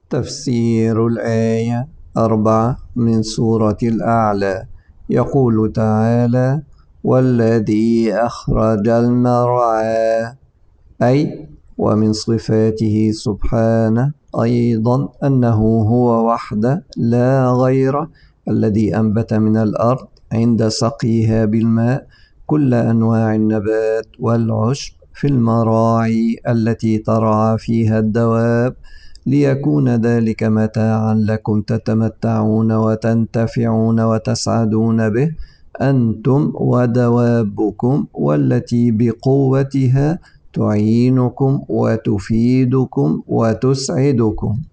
تفسير الآية 4 من سورة الأعلى. يقول تعالى: والذي أخرج المرعى، أي ومن صفاته سبحانه أيضا أنه هو وحده لا غيره الذي أنبت من الأرض عند سقيها بالماء كل أنواع النبات والعشب في المراعي التي ترعى فيها الدواب، ليكون ذلك متاعا لكم تتمتعون وتنتفعون وتسعدون به أنتم ودوابكم، والتي بقوتها تعينكم وتفيدكم وتسعدكم.